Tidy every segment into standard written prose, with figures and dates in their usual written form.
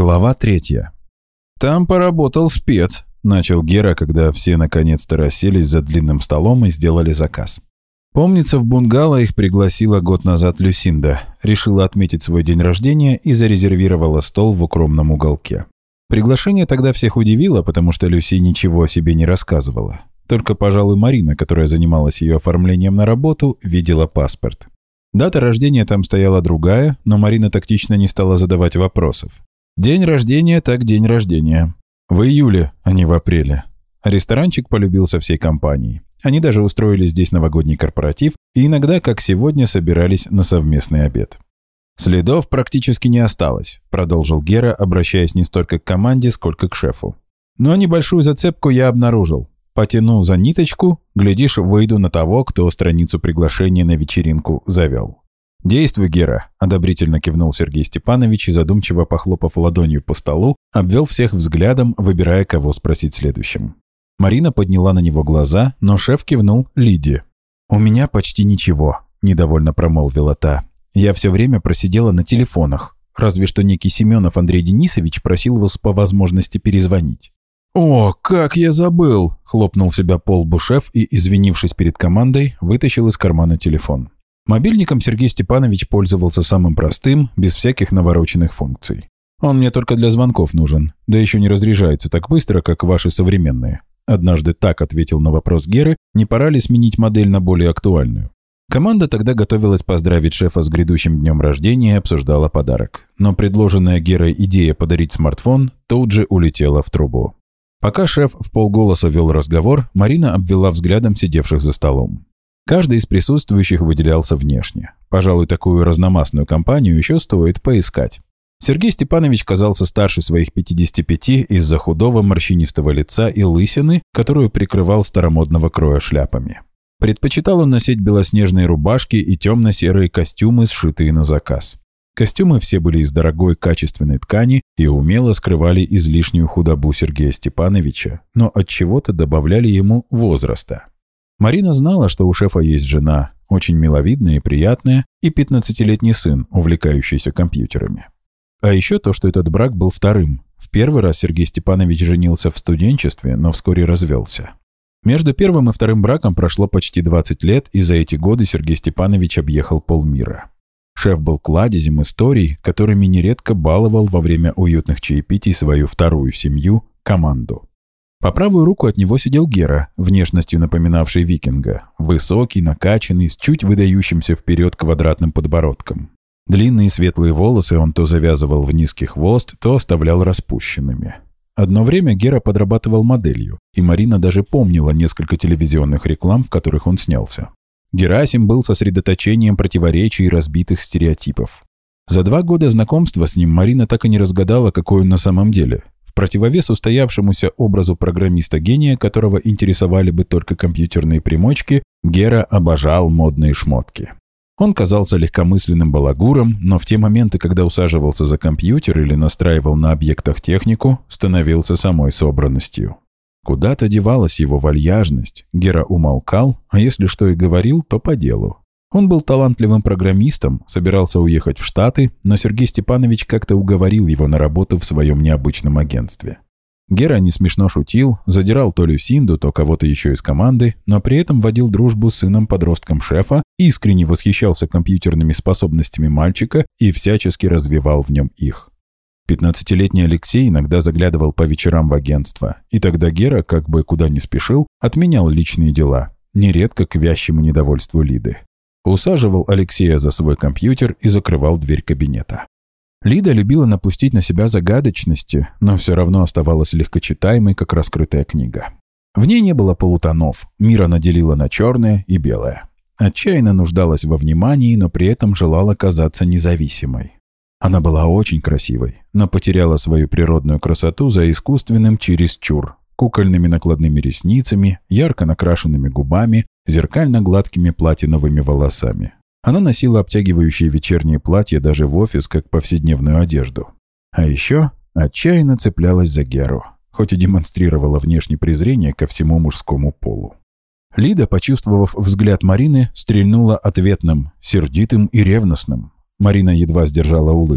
Глава 3. «Там поработал спец», — начал Гера, когда все наконец-то расселись за длинным столом и сделали заказ. Помнится, в бунгало их пригласила год назад Люсинда, решила отметить свой день рождения и зарезервировала стол в укромном уголке. Приглашение тогда всех удивило, потому что Люси ничего о себе не рассказывала. Только, пожалуй, Марина, которая занималась ее оформлением на работу, видела паспорт. Дата рождения там стояла другая, но Марина тактично не стала задавать вопросов. День рождения так день рождения. В июле, а не в апреле. Ресторанчик полюбился всей компанией. Они даже устроили здесь новогодний корпоратив и иногда, как сегодня, собирались на совместный обед. «Следов практически не осталось», — продолжил Гера, обращаясь не столько к команде, сколько к шефу. «Но небольшую зацепку я обнаружил. Потяну за ниточку, глядишь, выйду на того, кто страницу приглашения на вечеринку завел». «Действуй, Гера», — одобрительно кивнул Сергей Степанович и, задумчиво похлопав ладонью по столу, обвел всех взглядом, выбирая, кого спросить следующим. Марина подняла на него глаза, но шеф кивнул Лиде. «У меня почти ничего», — недовольно промолвила та. «Я все время просидела на телефонах, разве что некий Семенов Андрей Денисович просил вас по возможности перезвонить». «О, как я забыл!» — хлопнул себя по лбу шеф и, извинившись перед командой, вытащил из кармана телефон. Мобильником Сергей Степанович пользовался самым простым, без всяких навороченных функций. «Он мне только для звонков нужен, да еще не разряжается так быстро, как ваши современные». Однажды так ответил на вопрос Геры, не пора ли сменить модель на более актуальную. Команда тогда готовилась поздравить шефа с грядущим днем рождения и обсуждала подарок. Но предложенная Герой идея подарить смартфон тут же улетела в трубу. Пока шеф вполголоса вел разговор, Марина обвела взглядом сидевших за столом. Каждый из присутствующих выделялся внешне. Пожалуй, такую разномастную компанию еще стоит поискать. Сергей Степанович казался старше своих 55 из-за худого морщинистого лица и лысины, которую прикрывал старомодного кроя шляпами. Предпочитал он носить белоснежные рубашки и темно-серые костюмы, сшитые на заказ. Костюмы все были из дорогой качественной ткани и умело скрывали излишнюю худобу Сергея Степановича, но от чего-то добавляли ему возраста. Марина знала, что у шефа есть жена, очень миловидная и приятная, и 15-летний сын, увлекающийся компьютерами. А еще то, что этот брак был вторым. В первый раз Сергей Степанович женился в студенчестве, но вскоре развелся. Между первым и вторым браком прошло почти 20 лет, и за эти годы Сергей Степанович объехал полмира. Шеф был кладезем историй, которыми нередко баловал во время уютных чаепитий свою вторую семью – команду. По правую руку от него сидел Гера, внешностью напоминавший викинга. Высокий, накачанный, с чуть выдающимся вперед квадратным подбородком. Длинные светлые волосы он то завязывал в низкий хвост, то оставлял распущенными. Одно время Гера подрабатывал моделью, и Марина даже помнила несколько телевизионных реклам, в которых он снялся. Герасим был сосредоточением противоречий и разбитых стереотипов. За 2 года знакомства с ним Марина так и не разгадала, какой он на самом деле. В противовес устоявшемуся образу программиста-гения, которого интересовали бы только компьютерные примочки, Гера обожал модные шмотки. Он казался легкомысленным балагуром, но в те моменты, когда усаживался за компьютер или настраивал на объектах технику, становился самой собранностью. Куда-то девалась его вальяжность, Гера умолкал, а если что и говорил, то по делу. Он был талантливым программистом, собирался уехать в Штаты, но Сергей Степанович как-то уговорил его на работу в своем необычном агентстве. Гера не смешно шутил, задирал то Люсинду, то кого-то еще из команды, но при этом водил дружбу с сыном-подростком шефа, искренне восхищался компьютерными способностями мальчика и всячески развивал в нем их. 15-летний Алексей иногда заглядывал по вечерам в агентство, и тогда Гера, как бы куда ни спешил, отменял личные дела, нередко к вящему недовольству Лиды. Усаживал Алексея за свой компьютер и закрывал дверь кабинета. Лида любила напустить на себя загадочности, но все равно оставалась легкочитаемой, как раскрытая книга. В ней не было полутонов, мир она делила на черное и белое. Отчаянно нуждалась во внимании, но при этом желала казаться независимой. Она была очень красивой, но потеряла свою природную красоту за искусственным чересчур, кукольными накладными ресницами, ярко накрашенными губами, зеркально-гладкими платиновыми волосами. Она носила обтягивающие вечерние платья даже в офис, как повседневную одежду. А еще отчаянно цеплялась за Геру, хоть и демонстрировала внешнее презрение ко всему мужскому полу. Лида, почувствовав взгляд Марины, стрельнула ответным, сердитым и ревностным. Марина едва сдержала улыбку.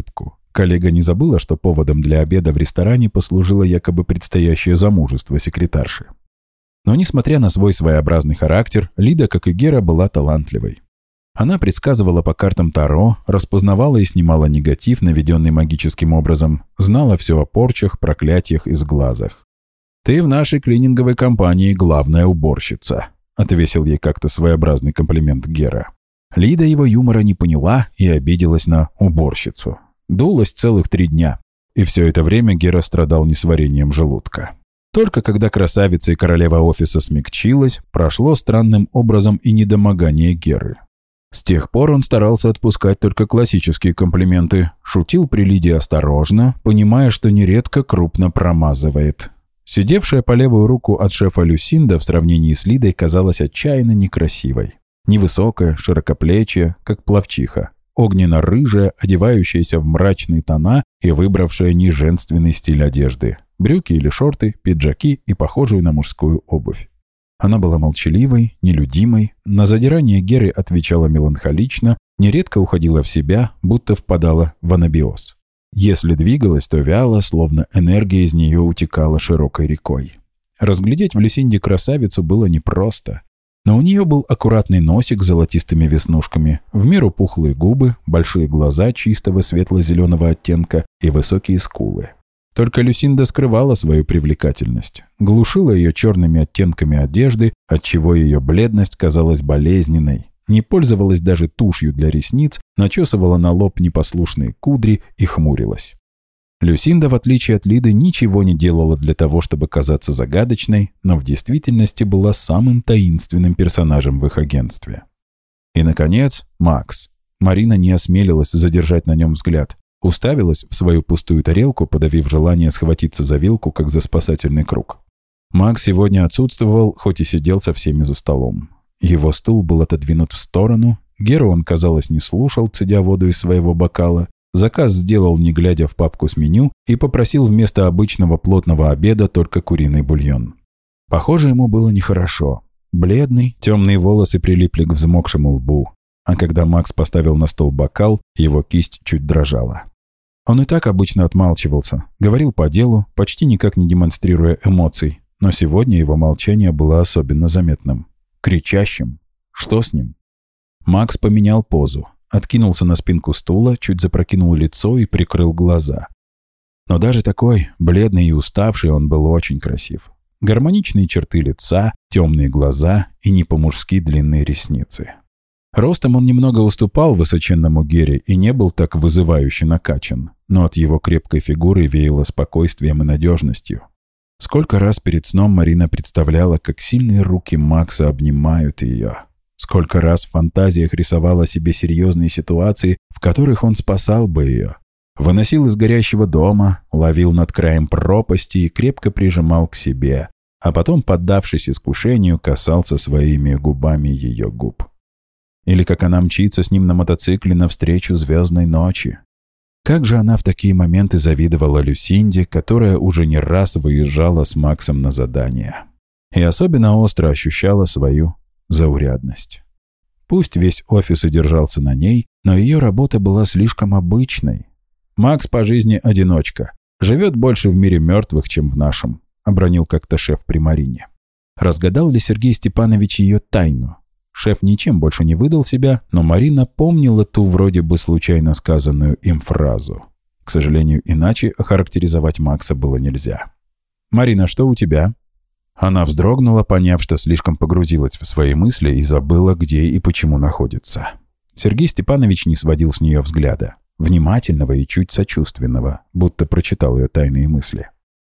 Коллега не забыла, что поводом для обеда в ресторане послужило якобы предстоящее замужество секретарши. Но, несмотря на свой своеобразный характер, Лида, как и Гера, была талантливой. Она предсказывала по картам Таро, распознавала и снимала негатив, наведенный магическим образом, знала все о порчах, проклятиях и сглазах. «Ты в нашей клининговой компании главная уборщица», — отвесил ей как-то своеобразный комплимент Гера. Лида его юмора не поняла и обиделась на уборщицу. Дулась целых 3 дня. И все это время Гера страдал несварением желудка. Только когда красавица и королева офиса смягчилась, прошло странным образом и недомогание Геры. С тех пор он старался отпускать только классические комплименты, шутил при Лиде осторожно, понимая, что нередко крупно промазывает. Сидевшая по левую руку от шефа Люсинда в сравнении с Лидой казалась отчаянно некрасивой. Невысокая, широкоплечья, как пловчиха, огненно-рыжая, одевающаяся в мрачные тона и выбравшая неженственный стиль одежды. Брюки или шорты, пиджаки и похожую на мужскую обувь. Она была молчаливой, нелюдимой, на задирание Геры отвечала меланхолично, нередко уходила в себя, будто впадала в анабиоз. Если двигалась, то вяло, словно энергия из нее утекала широкой рекой. Разглядеть в Люсинде красавицу было непросто. Но у нее был аккуратный носик с золотистыми веснушками, в меру пухлые губы, большие глаза чистого светло-зеленого оттенка и высокие скулы. Только Люсинда скрывала свою привлекательность, глушила ее черными оттенками одежды, отчего ее бледность казалась болезненной, не пользовалась даже тушью для ресниц, начесывала на лоб непослушные кудри и хмурилась. Люсинда, в отличие от Лиды, ничего не делала для того, чтобы казаться загадочной, но в действительности была самым таинственным персонажем в их агентстве. И, наконец, Макс. Марина не осмелилась задержать на нем взгляд. Уставилась в свою пустую тарелку, подавив желание схватиться за вилку, как за спасательный круг. Макс сегодня отсутствовал, хоть и сидел со всеми за столом. Его стул был отодвинут в сторону. Геру он, казалось, не слушал, цедя воду из своего бокала. Заказ сделал, не глядя в папку с меню, и попросил вместо обычного плотного обеда только куриный бульон. Похоже, ему было нехорошо. Бледный, темные волосы прилипли к взмокшему лбу. А когда Макс поставил на стол бокал, его кисть чуть дрожала. Он и так обычно отмалчивался, говорил по делу, почти никак не демонстрируя эмоций, но сегодня его молчание было особенно заметным. Кричащим. Что с ним? Макс поменял позу. Откинулся на спинку стула, чуть запрокинул лицо и прикрыл глаза. Но даже такой, бледный и уставший, он был очень красив. Гармоничные черты лица, темные глаза и не по-мужски длинные ресницы. Ростом он немного уступал высоченному Гере и не был так вызывающе накачан, но от его крепкой фигуры веяло спокойствием и надежностью. Сколько раз перед сном Марина представляла, как сильные руки Макса обнимают ее. Сколько раз в фантазиях рисовала себе серьезные ситуации, в которых он спасал бы ее. Выносил из горящего дома, ловил над краем пропасти и крепко прижимал к себе, а потом, поддавшись искушению, касался своими губами ее губ. Или как она мчится с ним на мотоцикле навстречу звездной ночи. Как же она в такие моменты завидовала Люсинде, которая уже не раз выезжала с Максом на задания. И особенно остро ощущала свою заурядность. Пусть весь офис и держался на ней, но ее работа была слишком обычной. «Макс по жизни одиночка. Живет больше в мире мертвых, чем в нашем», — обронил как-то шеф при Марине. Разгадал ли Сергей Степанович ее тайну? Шеф ничем больше не выдал себя, но Марина помнила ту вроде бы случайно сказанную им фразу. К сожалению, иначе охарактеризовать Макса было нельзя. «Марина, что у тебя?» Она вздрогнула, поняв, что слишком погрузилась в свои мысли и забыла, где и почему находится. Сергей Степанович не сводил с нее взгляда, внимательного и чуть сочувственного, будто прочитал ее тайные мысли.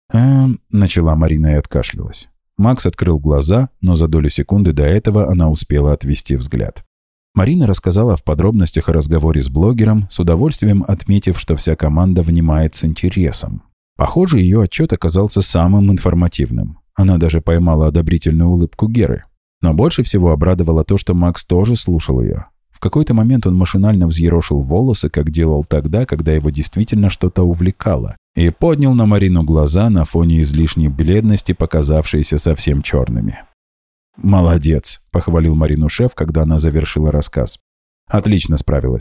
Начала Марина и откашлялась. Макс открыл глаза, но за долю секунды до этого она успела отвести взгляд. Марина рассказала в подробностях о разговоре с блогером, с удовольствием отметив, что вся команда внимает с интересом. Похоже, ее отчет оказался самым информативным. Она даже поймала одобрительную улыбку Геры. Но больше всего обрадовало то, что Макс тоже слушал ее. В какой-то момент он машинально взъерошил волосы, как делал тогда, когда его действительно что-то увлекало, и поднял на Марину глаза на фоне излишней бледности, показавшиеся совсем черными. «Молодец», — похвалил Марину шеф, когда она завершила рассказ. «Отлично справилась.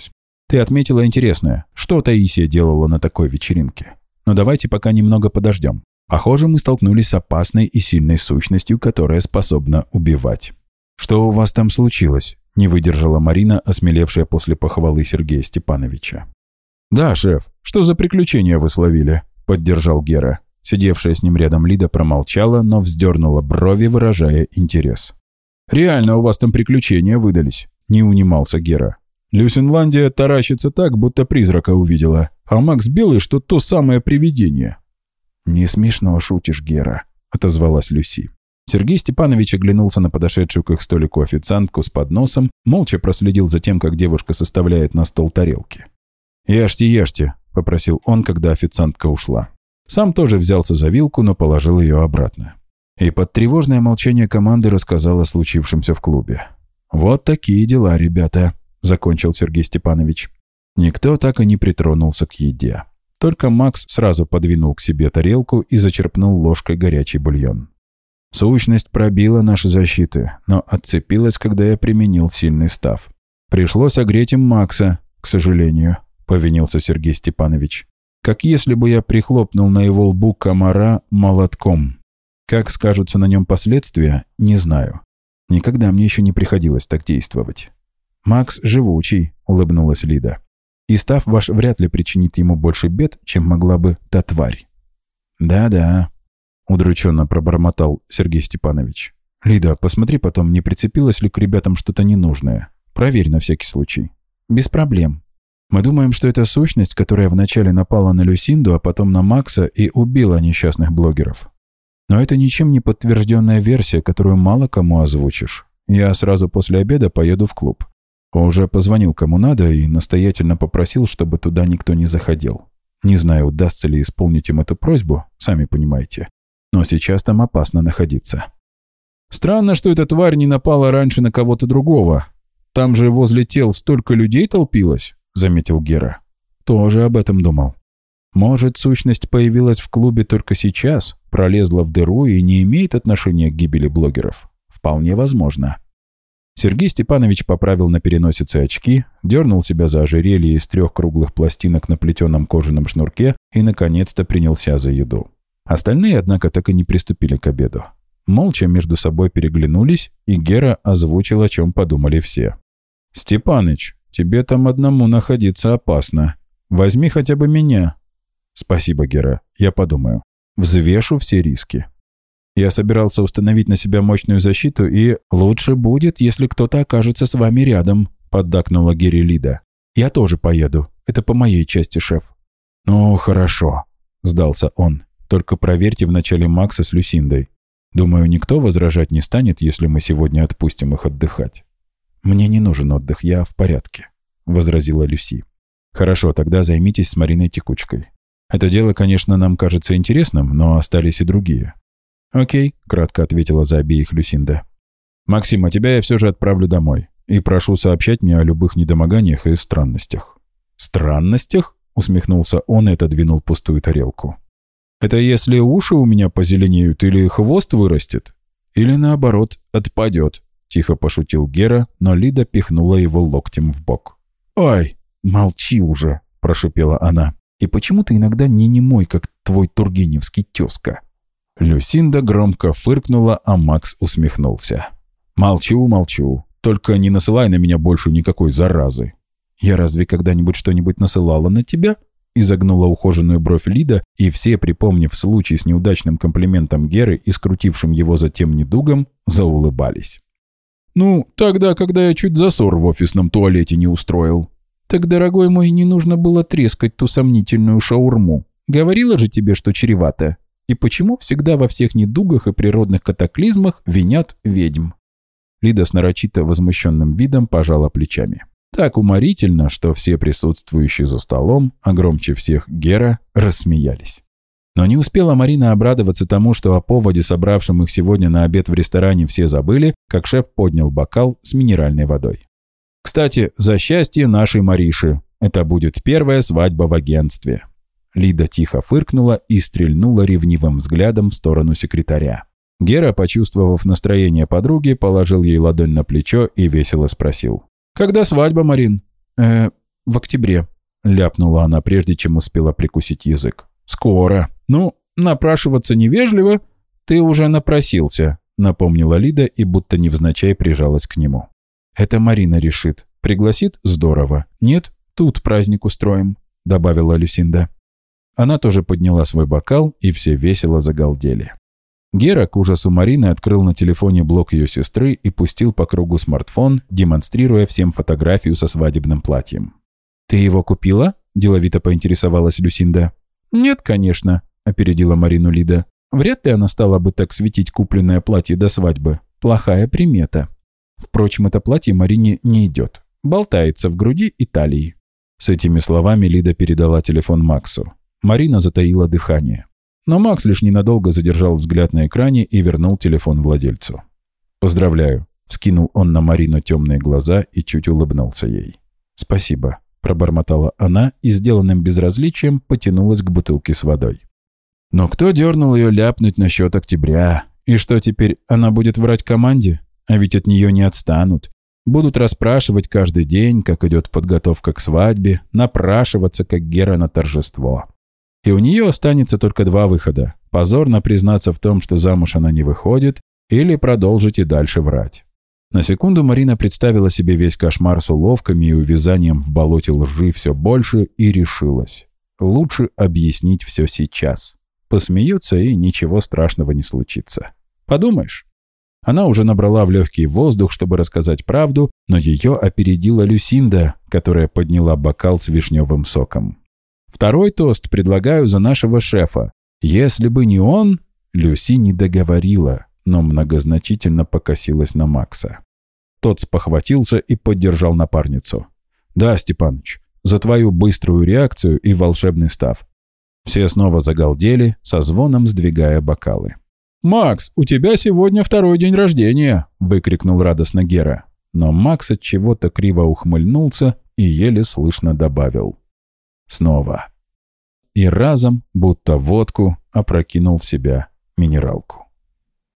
Ты отметила интересное, что Таисия делала на такой вечеринке. Но давайте пока немного подождем. Похоже, мы столкнулись с опасной и сильной сущностью, которая способна убивать. Что у вас там случилось? Не выдержала Марина, осмелевшая после похвалы Сергея Степановича. «Да, шеф, что за приключения вы словили?» – поддержал Гера. Сидевшая с ним рядом Лида промолчала, но вздернула брови, выражая интерес. «Реально у вас там приключения выдались?» – не унимался Гера. «Люсинландия таращится так, будто призрака увидела, а Макс Белый, что то самое привидение». «Не смешно шутишь, Гера», – отозвалась Люси. Сергей Степанович оглянулся на подошедшую к их столику официантку с подносом, молча проследил за тем, как девушка составляет на стол тарелки. «Ешьте, ешьте», – попросил он, когда официантка ушла. Сам тоже взялся за вилку, но положил ее обратно. И под тревожное молчание команды рассказал о случившемся в клубе. «Вот такие дела, ребята», – закончил Сергей Степанович. Никто так и не притронулся к еде. Только Макс сразу подвинул к себе тарелку и зачерпнул ложкой горячий бульон. Сущность пробила наши защиты, но отцепилась, когда я применил сильный став. Пришлось огреть им Макса, к сожалению, повинился Сергей Степанович. Как если бы я прихлопнул на его лбу комара молотком. Как скажутся на нем последствия, не знаю. Никогда мне еще не приходилось так действовать. «Макс живучий», — улыбнулась Лида. «И став ваш вряд ли причинит ему больше бед, чем могла бы та тварь». «Да-да», — удрученно пробормотал Сергей Степанович. «Лида, посмотри потом, не прицепилось ли к ребятам что-то ненужное. Проверь на всякий случай». «Без проблем. Мы думаем, что это сущность, которая вначале напала на Люсинду, а потом на Макса и убила несчастных блогеров. Но это ничем не подтвержденная версия, которую мало кому озвучишь. Я сразу после обеда поеду в клуб. Уже позвонил кому надо и настоятельно попросил, чтобы туда никто не заходил. Не знаю, удастся ли исполнить им эту просьбу, сами понимаете. Но сейчас там опасно находиться». «Странно, что эта тварь не напала раньше на кого-то другого. Там же возле тел столько людей толпилось», — заметил Гера. «Тоже об этом думал. Может, сущность появилась в клубе только сейчас, пролезла в дыру и не имеет отношения к гибели блогеров? Вполне возможно». Сергей Степанович поправил на переносице очки, дернул себя за ожерелье из 3 круглых пластинок на плетеном кожаном шнурке и, наконец-то, принялся за еду. Остальные, однако, так и не приступили к обеду. Молча между собой переглянулись, и Гера озвучил, о чем подумали все. «Степаныч, тебе там одному находиться опасно. Возьми хотя бы меня». «Спасибо, Гера, я подумаю. Взвешу все риски». Я собирался установить на себя мощную защиту, и лучше будет, если кто-то окажется с вами рядом», — поддакнула Гере Лида. «Я тоже поеду. Это по моей части, шеф». «Ну, хорошо», — сдался он. «Только проверьте вначале Макса с Люсиндой. Думаю, никто возражать не станет, если мы сегодня отпустим их отдыхать». «Мне не нужен отдых, я в порядке», — возразила Люси. «Хорошо, тогда займитесь с Мариной текучкой. Это дело, конечно, нам кажется интересным, но остались и другие». «Окей», — кратко ответила за обеих Люсинда. «Максим, а тебя я все же отправлю домой. И прошу сообщать мне о любых недомоганиях и странностях». «Странностях?» — усмехнулся он и отодвинул пустую тарелку. «Это если уши у меня позеленеют или хвост вырастет? Или наоборот, отпадет?» — тихо пошутил Гера, но Лида пихнула его локтем в бок. «Ой, молчи уже!» — прошипела она. «И почему ты иногда не немой, как твой тургеневский тезка?» Люсинда громко фыркнула, а Макс усмехнулся. «Молчу, молчу. Только не насылай на меня больше никакой заразы». «Я разве когда-нибудь что-нибудь насылала на тебя?» Изогнула ухоженную бровь Лида, и все, припомнив случай с неудачным комплиментом Геры и скрутившим его затем недугом, заулыбались. «Ну, тогда, когда я чуть засор в офисном туалете не устроил». «Так, дорогой мой, не нужно было трескать ту сомнительную шаурму. Говорила же тебе, что чревато. И почему всегда во всех недугах и природных катаклизмах винят ведьм?» Лида с нарочито возмущенным видом пожала плечами. Так уморительно, что все присутствующие за столом, а громче всех Гера, рассмеялись. Но не успела Марина обрадоваться тому, что о поводе, собравшем их сегодня на обед в ресторане, все забыли, как шеф поднял бокал с минеральной водой. «Кстати, за счастье нашей Мариши. Это будет первая свадьба в агентстве». Лида тихо фыркнула и стрельнула ревнивым взглядом в сторону секретаря. Гера, почувствовав настроение подруги, положил ей ладонь на плечо и весело спросил. «Когда свадьба, Марин?» «В октябре», — ляпнула она, прежде чем успела прикусить язык. «Скоро. Ну, напрашиваться невежливо. Ты уже напросился», — напомнила Лида и будто невзначай прижалась к нему. «Это Марина решит. Пригласит — здорово. Нет, тут праздник устроим», — добавила Люсинда. Она тоже подняла свой бокал, и все весело загалдели. Гера, к ужасу Марины, открыл на телефоне блок ее сестры и пустил по кругу смартфон, демонстрируя всем фотографию со свадебным платьем. «Ты его купила?» – деловито поинтересовалась Люсинда. «Нет, конечно», – опередила Марину Лида. «Вряд ли она стала бы так светить купленное платье до свадьбы. Плохая примета. Впрочем, это платье Марине не идет. Болтается в груди и талии». С этими словами Лида передала телефон Максу. Марина затаила дыхание. Но Макс лишь ненадолго задержал взгляд на экране и вернул телефон владельцу. «Поздравляю», — вскинул он на Марину темные глаза и чуть улыбнулся ей. «Спасибо», — пробормотала она и сделанным безразличием потянулась к бутылке с водой. Но кто дернул ее ляпнуть насчет октября? И что теперь, она будет врать команде? А ведь от нее не отстанут. Будут расспрашивать каждый день, как идет подготовка к свадьбе, напрашиваться, как Гера на торжество. И у нее останется только два выхода. Позорно признаться в том, что замуж она не выходит, или продолжить и дальше врать. На секунду Марина представила себе весь кошмар с уловками и увязанием в болоте лжи все больше и решилась. Лучше объяснить все сейчас. Посмеются, и ничего страшного не случится. Подумаешь. Она уже набрала в легкий воздух, чтобы рассказать правду, но ее опередила Люсинда, которая подняла бокал с вишневым соком. «Второй тост предлагаю за нашего шефа. Если бы не он...» Люси не договорила, но многозначительно покосилась на Макса. Тот спохватился и поддержал напарницу. «Да, Степаныч, за твою быструю реакцию и волшебный став». Все снова загалдели, со звоном сдвигая бокалы. «Макс, у тебя сегодня второй день рождения!» — выкрикнул радостно Гера. Но Макс от чего-то криво ухмыльнулся и еле слышно добавил. «Снова». И разом, будто водку, опрокинул в себя минералку.